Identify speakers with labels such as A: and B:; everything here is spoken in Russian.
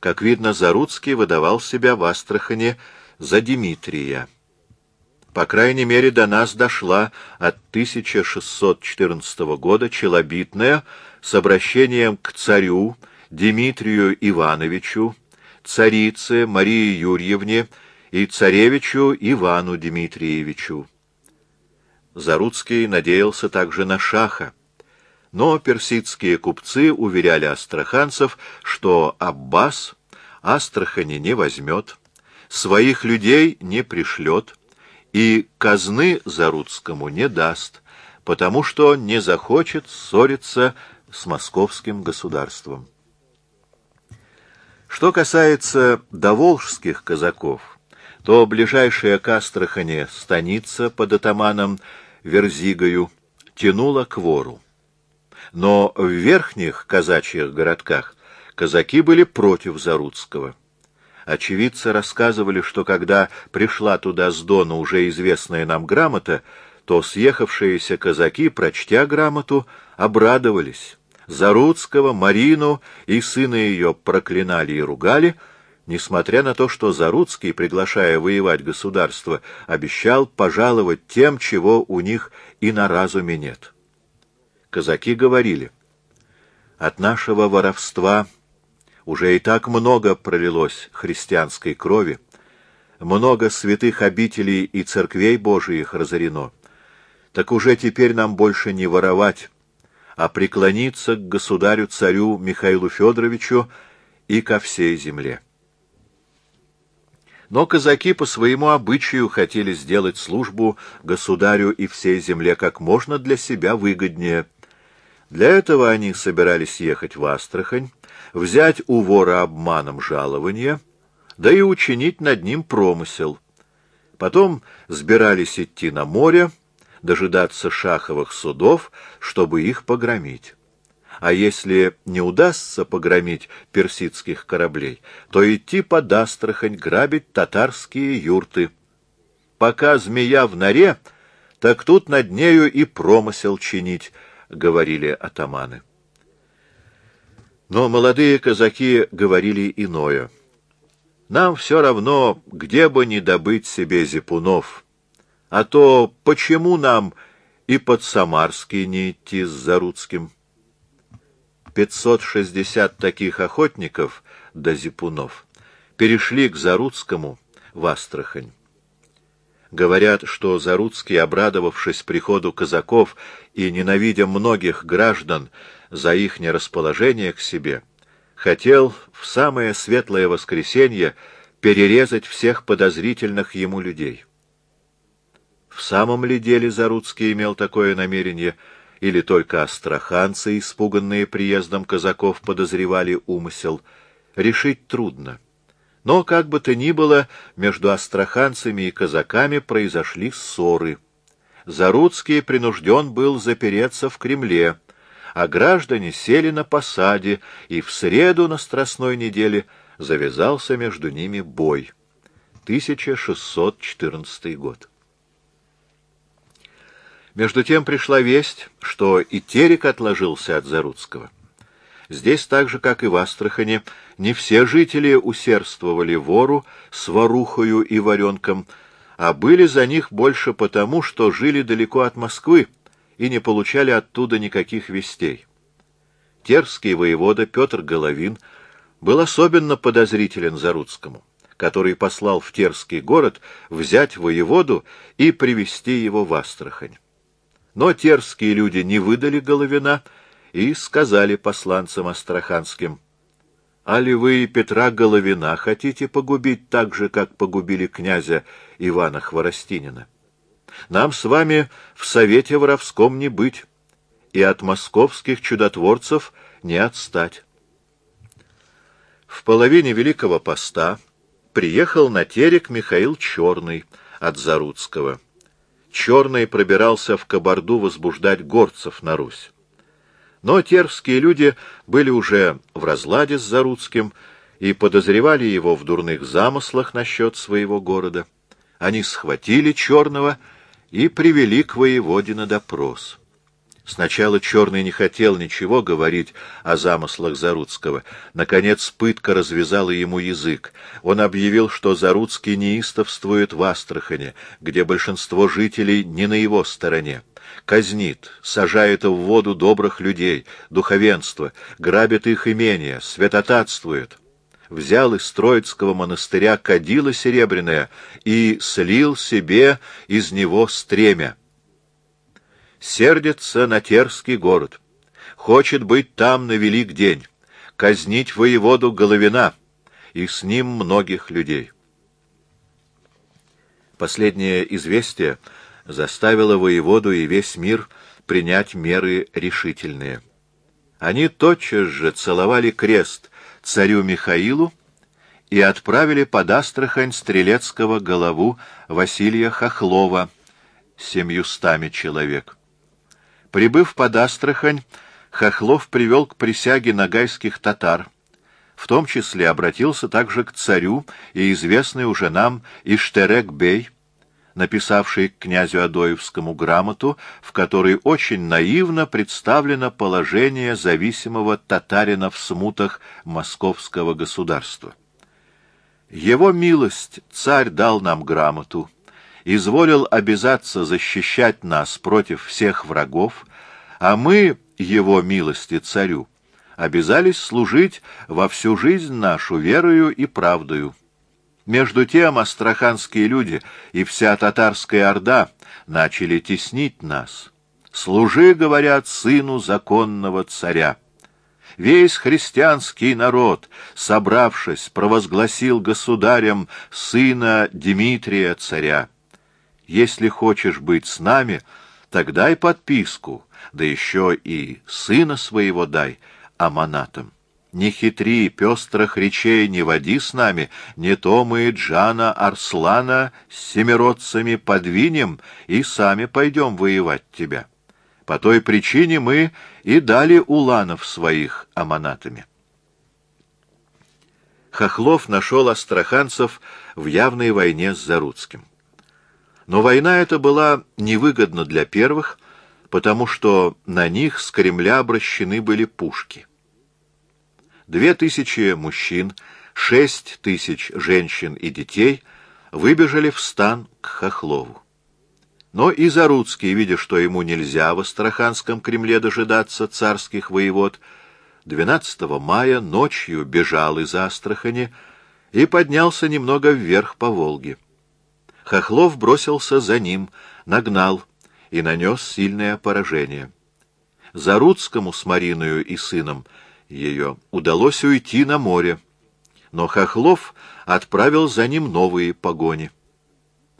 A: Как видно, Заруцкий выдавал себя в Астрахани за Дмитрия. По крайней мере, до нас дошла от 1614 года челобитная с обращением к царю Дмитрию Ивановичу, царице Марии Юрьевне и царевичу Ивану Дмитриевичу. Заруцкий надеялся также на шаха, но персидские купцы уверяли астраханцев, что Аббас Астрахани не возьмет, своих людей не пришлет и казны Заруцкому не даст, потому что не захочет ссориться с московским государством. Что касается доволжских казаков, то ближайшая к Астрахани станица под атаманом Верзигою тянула к вору. Но в верхних казачьих городках казаки были против Заруцкого. Очевидцы рассказывали, что когда пришла туда с Дона уже известная нам грамота, то съехавшиеся казаки, прочтя грамоту, обрадовались. Заруцкого, Марину и сына ее проклинали и ругали, несмотря на то, что Заруцкий, приглашая воевать государство, обещал пожаловать тем, чего у них и на разуме нет. Казаки говорили: «От нашего воровства уже и так много пролилось христианской крови, много святых обителей и церквей Божиих разорено, так уже теперь нам больше не воровать, а преклониться к государю-царю Михаилу Федоровичу и ко всей земле». Но казаки по своему обычаю хотели сделать службу государю и всей земле как можно для себя выгоднее. Для этого они собирались ехать в Астрахань, взять у вора обманом жалование, да и учинить над ним промысел. Потом сбирались идти на море, дожидаться шаховых судов, чтобы их погромить. А если не удастся погромить персидских кораблей, то идти под Астрахань грабить татарские юрты. Пока змея в норе, так тут над нею и промысел чинить, — говорили атаманы. Но молодые казаки говорили иное. Нам все равно, где бы ни добыть себе зипунов, а то почему нам и под Самарский не идти с Заруцким? 560 таких охотников до зипунов перешли к Заруцкому в Астрахань. Говорят, что Заруцкий, обрадовавшись приходу казаков и ненавидя многих граждан за их нерасположение к себе, хотел в самое светлое воскресенье перерезать всех подозрительных ему людей. В самом ли деле Заруцкий имел такое намерение, или только астраханцы, испуганные приездом казаков, подозревали умысел, решить трудно. Но, как бы то ни было, между астраханцами и казаками произошли ссоры. Заруцкий принужден был запереться в Кремле, а граждане сели на посаде, и в среду на Страстной неделе завязался между ними бой. 1614 год. Между тем пришла весть, что и Терек отложился от Заруцкого. Здесь, так же, как и в Астрахани, не все жители усердствовали вору с ворухою и варенком, а были за них больше потому, что жили далеко от Москвы и не получали оттуда никаких вестей. Терский воевода Петр Головин был особенно подозрителен Заруцкому, который послал в Терский город взять воеводу и привести его в Астрахань. Но терские люди не выдали Головина и сказали посланцам астраханским: «Али вы Петра Головина хотите погубить так же, как погубили князя Ивана Хворостинина? Нам с вами в совете воровском не быть, и от московских чудотворцев не отстать». В половине Великого Поста приехал на Терек Михаил Черный от Заруцкого. Черный пробирался в Кабарду возбуждать горцев на Русь. Но терские люди были уже в разладе с Заруцким и подозревали его в дурных замыслах насчет своего города. Они схватили Черного и привели к воеводе на допрос. Сначала Черный не хотел ничего говорить о замыслах Заруцкого. Наконец пытка развязала ему язык. Он объявил, что Заруцкий неистовствует в Астрахани, где большинство жителей не на его стороне. Казнит, сажает в воду добрых людей, духовенство, грабит их имения, святотатствует. Взял из Троицкого монастыря кадило серебряное и слил себе из него стремя. Сердится на Терский город, хочет быть там на велик день, казнить воеводу Головина и с ним многих людей. Последнее известие заставило воеводу и весь мир принять меры решительные. Они тотчас же целовали крест царю Михаилу и отправили под Астрахань стрелецкого голову Василия Хохлова с 700 человек. Прибыв под Астрахань, Хохлов привел к присяге ногайских татар, в том числе обратился также к царю и известный уже нам Иштерек-бей, написавший к князю Адоевскому грамоту, в которой очень наивно представлено положение зависимого татарина в смутах московского государства. Его милость царь дал нам грамоту, изволил обязаться защищать нас против всех врагов, а мы, его милости царю, обязались служить во всю жизнь нашу верою и правдою. Между тем астраханские люди и вся татарская орда начали теснить нас. «Служи, — говорят, — сыну законного царя». Весь христианский народ, собравшись, провозгласил государем сына Дмитрия царя. Если хочешь быть с нами, тогда дай подписку, да еще и сына своего дай аманатом. Не хитри, пестрых речей не води с нами, не то мы Джана Арслана с семиродцами подвинем и сами пойдем воевать тебя. По той причине мы и дали уланов своих аманатами. Хохлов нашел астраханцев в явной войне с Заруцким. Но война эта была невыгодна для первых, потому что на них с Кремля обращены были пушки. 2000 мужчин, 6000 женщин и детей выбежали в стан к Хохлову. Но и Заруцкий, видя, что ему нельзя в Астраханском Кремле дожидаться царских воевод, 12 мая ночью бежал из Астрахани и поднялся немного вверх по Волге. Хохлов бросился за ним, нагнал и нанес сильное поражение. Заруцкому с Мариною и сыном ее удалось уйти на море, но Хохлов отправил за ним новые погони.